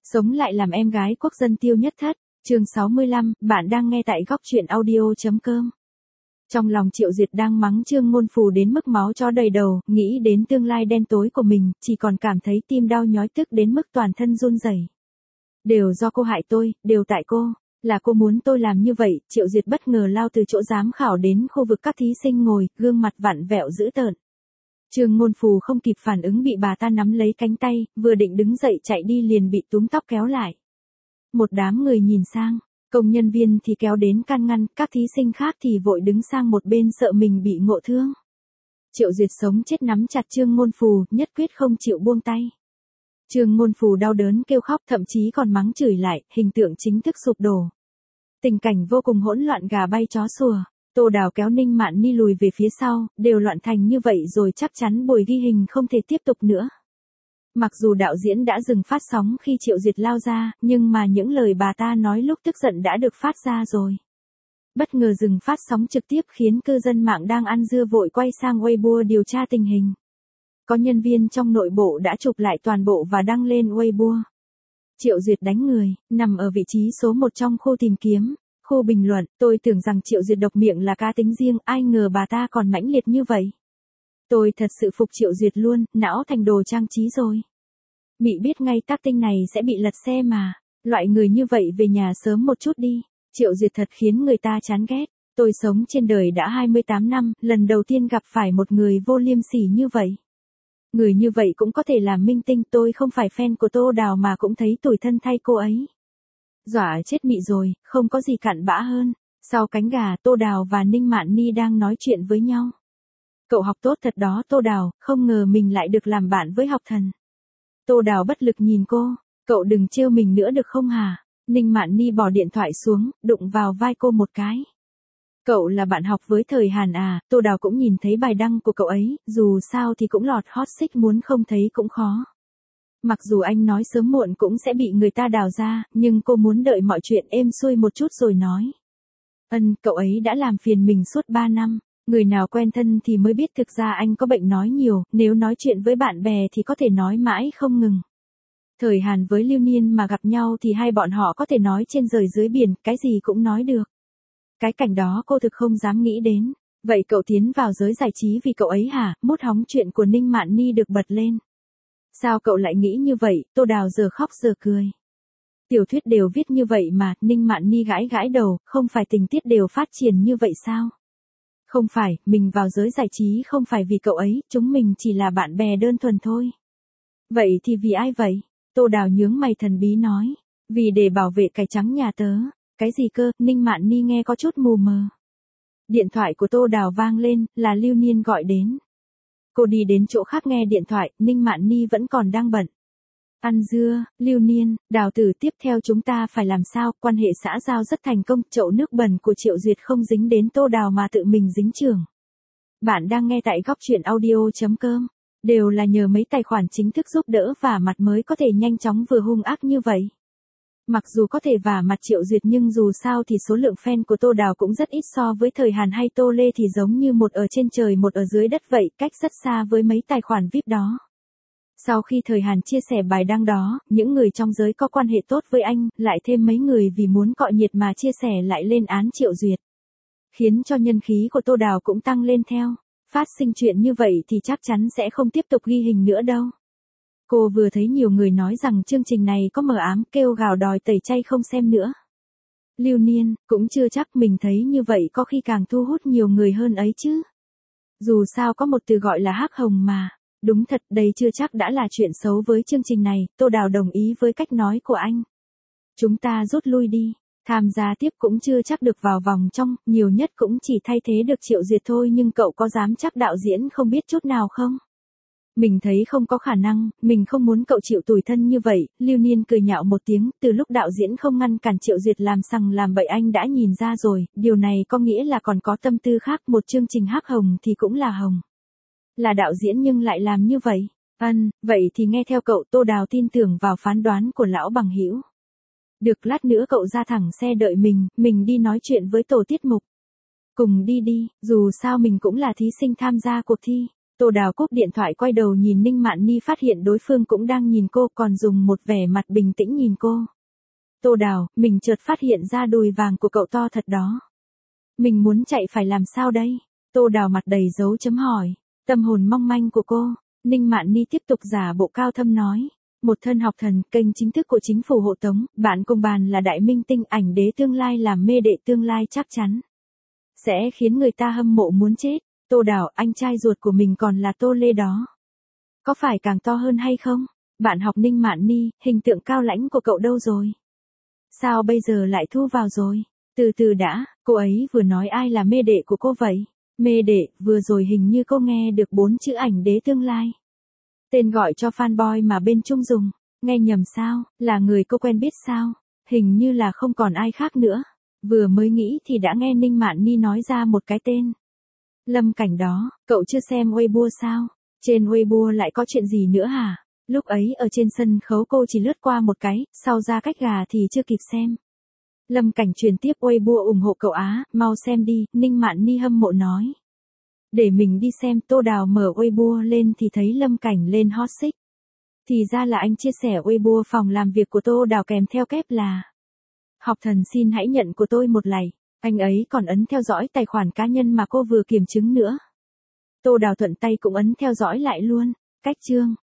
Sống lại làm em gái quốc dân Tiêu Nhất Thất, chương 65, bạn đang nghe tại góc truyện audio.com. Trong lòng Triệu Duyệt đang mắng Trương Ngôn Phù đến mức máu chó đầy đầu, nghĩ đến tương lai đen tối của mình, chỉ còn cảm thấy tim đau nhói tức đến mức toàn thân run rẩy. Đều do cô hại tôi, đều tại cô, là cô muốn tôi làm như vậy. Triệu Duyệt bất ngờ lao từ chỗ giám khảo đến khu vực các thí sinh ngồi, gương mặt vặn vẹo dữ tợn. Trương Ngôn Phù không kịp phản ứng bị bà ta nắm lấy cánh tay, vừa định đứng dậy chạy đi liền bị túm tóc kéo lại. Một đám người nhìn sang, công nhân viên thì kéo đến can ngăn, các thí sinh khác thì vội đứng sang một bên sợ mình bị ngộ thương. Triệu Duyệt sống chết nắm chặt Trương Ngôn Phù, nhất quyết không chịu buông tay. Trương Ngôn Phù đau đớn kêu khóc, thậm chí còn mắng chửi lại, hình tượng chính thức sụp đổ. Tình cảnh vô cùng hỗn loạn, gà bay chó sủa. Tô Đào kéo Ninh Mạn Ni lùi về phía sau, đều loạn thành như vậy rồi chắc chắn buổi ghi hình không thể tiếp tục nữa. Mặc dù đạo diễn đã dừng phát sóng khi Triệu Duyệt lao ra, nhưng mà những lời bà ta nói lúc tức giận đã được phát ra rồi. Bất ngờ dừng phát sóng trực tiếp khiến cư dân mạng đang ăn dưa vội quay sang Weibo điều tra tình hình. Có nhân viên trong nội bộ đã chụp lại toàn bộ và đăng lên Weibo. Triệu Duyệt đánh người, nằm ở vị trí số 1 trong khu tìm kiếm. Khu bình luận, tôi tưởng rằng Triệu Duyệt độc miệng là cá tính riêng, ai ngờ bà ta còn mãnh liệt như vậy. Tôi thật sự phục Triệu Duyệt luôn, não thành đồ trang trí rồi. Mị biết ngay tác tinh này sẽ bị lật xe mà, loại người như vậy về nhà sớm một chút đi. Triệu Duyệt thật khiến người ta chán ghét. Tôi sống trên đời đã 28 năm, lần đầu tiên gặp phải một người vô liêm sỉ như vậy. Người như vậy cũng có thể làm minh tinh, tôi không phải fan của Tô Đào mà cũng thấy tủi thân thay cô ấy. Dọa chết Mị rồi, không có gì cặn bã hơn. Sau cánh gà, Tô Đào và Ninh Mạn Ni đang nói chuyện với nhau. Cậu học tốt thật đó Tô Đào, không ngờ mình lại được làm bạn với học thần. Tô Đào bất lực nhìn cô, cậu đừng trêu mình nữa được không hả? Ninh Mạn Ni bỏ điện thoại xuống, đụng vào vai cô một cái. Cậu là bạn học với Thời Hàn à? Tô Đào cũng nhìn thấy bài đăng của cậu ấy, dù sao thì cũng lọt hot search, muốn không thấy cũng khó. Mặc dù anh nói sớm muộn cũng sẽ bị người ta đào ra, nhưng cô muốn đợi mọi chuyện êm xuôi một chút rồi nói. Cậu ấy đã làm phiền mình suốt 3 năm, người nào quen thân thì mới biết thực ra anh có bệnh nói nhiều, nếu nói chuyện với bạn bè thì có thể nói mãi không ngừng. Thời Hàn với Lưu Niên mà gặp nhau thì hai bọn họ có thể nói trên trời dưới biển, cái gì cũng nói được. Cái cảnh đó cô thực không dám nghĩ đến. Vậy cậu tiến vào giới giải trí vì cậu ấy hả? Mút hóng chuyện của Ninh Mạn Ni được bật lên. Sao cậu lại nghĩ như vậy? Tô Đào giờ khóc giờ cười. Tiểu thuyết đều viết như vậy mà. Ninh Mạn Ni gãi gãi đầu, không phải tình tiết đều phát triển như vậy sao? Không phải, mình vào giới giải trí không phải vì cậu ấy, chúng mình chỉ là bạn bè đơn thuần thôi. Vậy thì vì ai vậy? Tô Đào nhướng mày thần bí nói. Vì để bảo vệ cải trắng nhà tớ. Cái gì cơ? Ninh Mạn Ni nghe có chút mù mờ. Điện thoại của Tô Đào vang lên, là Lưu Niên gọi đến. Cô đi đến chỗ khác nghe điện thoại, Ninh Mạn Ni vẫn còn đang bận. Ăn dưa, Lưu Niên, Đào tử tiếp theo chúng ta phải làm sao? Quan hệ xã giao rất thành công, chậu nước bẩn của Triệu Duyệt không dính đến Tô Đào mà tự mình dính chưởng. Bạn đang nghe tại góc truyện audio.com. Đều là nhờ mấy tài khoản chính thức giúp đỡ và mặt mới có thể nhanh chóng vừa hung ác như vậy. Mặc dù có thể vả mặt Triệu Duyệt nhưng dù sao thì số lượng fan của Tô Đào cũng rất ít, so với Thời Hàn hay Tô Lê thì giống như một ở trên trời một ở dưới đất vậy, cách rất xa với mấy tài khoản VIP đó. Sau khi Thời Hàn chia sẻ bài đăng đó, những người trong giới có quan hệ tốt với anh, lại thêm mấy người vì muốn cọ nhiệt mà chia sẻ lại lên án Triệu Duyệt. Khiến cho nhân khí của Tô Đào cũng tăng lên theo. Phát sinh chuyện như vậy thì chắc chắn sẽ không tiếp tục ghi hình nữa đâu. Cô vừa thấy nhiều người nói rằng chương trình này có mờ ám, kêu gào đòi tẩy chay không xem nữa. Lưu Niên, cũng chưa chắc, mình thấy như vậy có khi càng thu hút nhiều người hơn ấy chứ. Dù sao có một từ gọi là hắc hồng mà. Đúng thật, đây chưa chắc đã là chuyện xấu với chương trình này. Tô Đào đồng ý với cách nói của anh. Chúng ta rút lui đi. Tham gia tiếp cũng chưa chắc được vào vòng trong, nhiều nhất cũng chỉ thay thế được Triệu Duyệt thôi, nhưng cậu có dám chắc đạo diễn không biết chút nào không? Mình thấy không có khả năng, mình không muốn cậu chịu tủi thân như vậy. Lưu Niên cười nhạo một tiếng, từ lúc đạo diễn không ngăn cản Triệu Duyệt làm sằng làm bậy anh đã nhìn ra rồi, điều này có nghĩa là còn có tâm tư khác, một chương trình hắc hồng thì cũng là hồng. Là đạo diễn nhưng lại làm như vậy. Vậy thì nghe theo cậu. Tô Đào tin tưởng vào phán đoán của lão bằng hữu. Được, lát nữa cậu ra thẳng xe đợi mình đi nói chuyện với tổ tiết mục. Cùng đi đi, dù sao mình cũng là thí sinh tham gia cuộc thi. Tô Đào cúp điện thoại quay đầu nhìn Ninh Mạn Ni, phát hiện đối phương cũng đang nhìn cô, còn dùng một vẻ mặt bình tĩnh nhìn cô. Tô Đào, mình chợt phát hiện ra đùi vàng của cậu to thật đó. Mình muốn chạy phải làm sao đây? Tô Đào mặt đầy dấu chấm hỏi. Tâm hồn mong manh của cô. Ninh Mạn Ni tiếp tục giả bộ cao thâm nói. Một thân học thần, kênh chính thức của chính phủ hộ tống, bạn cùng bàn là đại minh tinh, ảnh đế tương lai, làm mê đệ tương lai chắc chắn sẽ khiến người ta hâm mộ muốn chết. Tô Đào, anh trai ruột của mình còn là Tô Lê đó. Có phải càng to hơn hay không? Bạn học Ninh Mạn Ni, hình tượng cao lãnh của cậu đâu rồi? Sao bây giờ lại thu vào rồi? Từ từ đã, cô ấy vừa nói ai là mê đệ của cô vậy? Mê đệ, vừa rồi hình như cô nghe được 4 chữ ảnh đế tương lai. Tên gọi cho fanboy mà bên Trung dùng. Nghe nhầm sao? Là người cô quen biết sao? Hình như là không còn ai khác nữa. Vừa mới nghĩ thì đã nghe Ninh Mạn Ni nói ra một cái tên. Lâm Cảnh đó, cậu chưa xem Weibo sao? Trên Weibo lại có chuyện gì nữa hả? Lúc ấy ở trên sân khấu cô chỉ lướt qua một cái, sau ra cách gà thì chưa kịp xem. Lâm Cảnh truyền tiếp Weibo ủng hộ cậu Á, mau xem đi, Ninh Mạn Ni hâm mộ nói. Để mình đi xem. Tô Đào mở Weibo lên thì thấy Lâm Cảnh lên hot search. Thì ra là anh chia sẻ Weibo phòng làm việc của Tô Đào kèm theo kép là: Học thần xin hãy nhận của tôi một like. Anh ấy còn ấn theo dõi tài khoản cá nhân mà cô vừa kiểm chứng nữa. Tô Đào thuận tay cũng ấn theo dõi lại luôn. Cách chương.